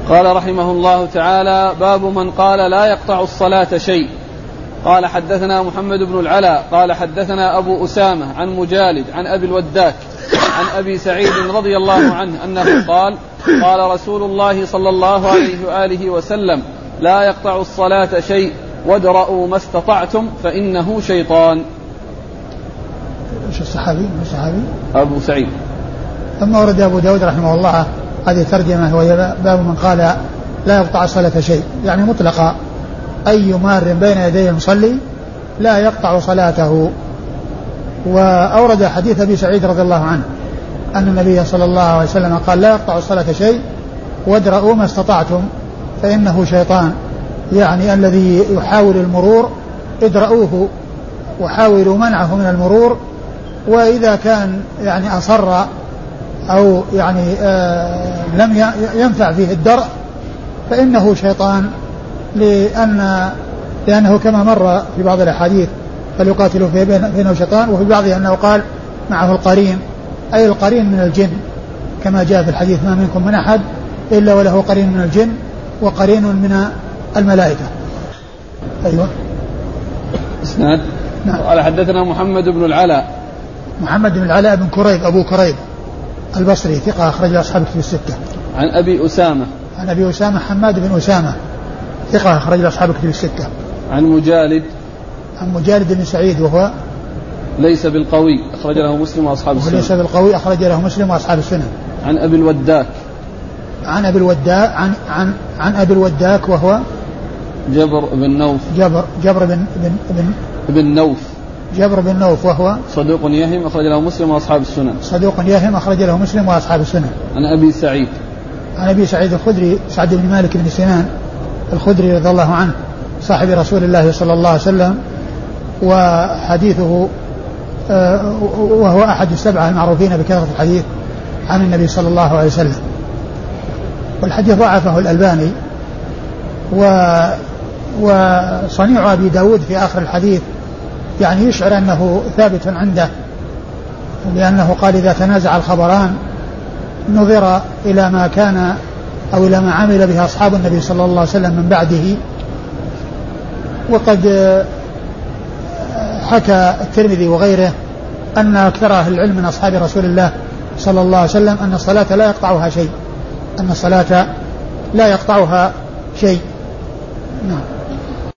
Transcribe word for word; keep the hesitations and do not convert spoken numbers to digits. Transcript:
قال رحمه الله تعالى: باب من قال لا يقطع الصلاة شيء. قال حدثنا محمد بن العلاء قال حدثنا أبو أسامة عن مجالد عن أبي الوداك عن أبي سعيد رضي الله عنه أنه قال: قال رسول الله صلى الله عليه وآله وسلم: لا يقطع الصلاة شيء وادرؤوا ما استطعتم فإنه شيطان. ايش الصحابي؟ الصحابي أبو سعيد. ثم ورد أبو داود رحمه الله هذه ترجمة وهي باب من قال لا يقطع الصلاة شيء، يعني مطلقا أي مار بين يدي المصلي لا يقطع صلاته. وأورد حديث أبي سعيد رضي الله عنه أن النبي صلى الله عليه وسلم قال: لا يقطع الصلاة شيء وادرؤوا ما استطعتم فإنه شيطان، يعني الذي يحاول المرور ادرؤوه وحاولوا منعه من المرور، وإذا كان يعني أصر أو يعني آه لم ينفع فيه الدرء فإنه شيطان، لأن لأنه كما مر في بعض الأحاديث فليقاتلوا في بينه شيطان، وفي بعضها أنه قال معه القرين، أي القرين من الجن، كما جاء في الحديث: ما منكم من أحد إلا وله قرين من الجن وقرين من الملائكة. أيوة. اسناد. نعم. قال حدثنا محمد بن العلاء. محمد بن العلاء بن كريب أبو كريب البصري ثقة أخرج أصحاب الكتب الستة. عن أبي أسامة. عن أبي أسامة حماد بن أسامة ثقة أخرج أصحاب الكتب الستة. عن مجالد. عن مجالد بن سعيد وهو ليس بالقوي أخرج له مسلم وأصحاب السنن. وليس بالقوي أخرج له مسلم وأصحاب السنن. عن أبي الوداك. عن أبي الوداك عن عن عن أبي الوداك وهو جبر بن نوف. جبر جبر بن بن بن, بن نوف. جبر بن نوف وهو صدوق يهم أخرج له مسلم وأصحاب السنن. صدوق يهم أخرج له مسلم وأصحاب السنن. عن أبي سعيد. عن أبي سعيد الخدري سعد بن مالك بن سنان الخدري رضي الله عنه صاحب رسول الله صلى الله عليه وسلم، وحديثه وهو أحد السبعة المعروفين بكثرة الحديث عن النبي صلى الله عليه وسلم، والحديث ضعفه الألباني. وصنيع أبي داود في آخر الحديث يعني يشعر أنه ثابت عنده، لأنه قال: إذا تنازع الخبران نظر إلى ما كان أو إلى ما عمل به أصحاب النبي صلى الله عليه وسلم من بعده. وقد حكى الترمذي وغيره أن أكثر أهل العلم من أصحاب رسول الله صلى الله عليه وسلم أن الصلاة لا يقطعها شيء، أن الصلاة لا يقطعها شيء. نعم.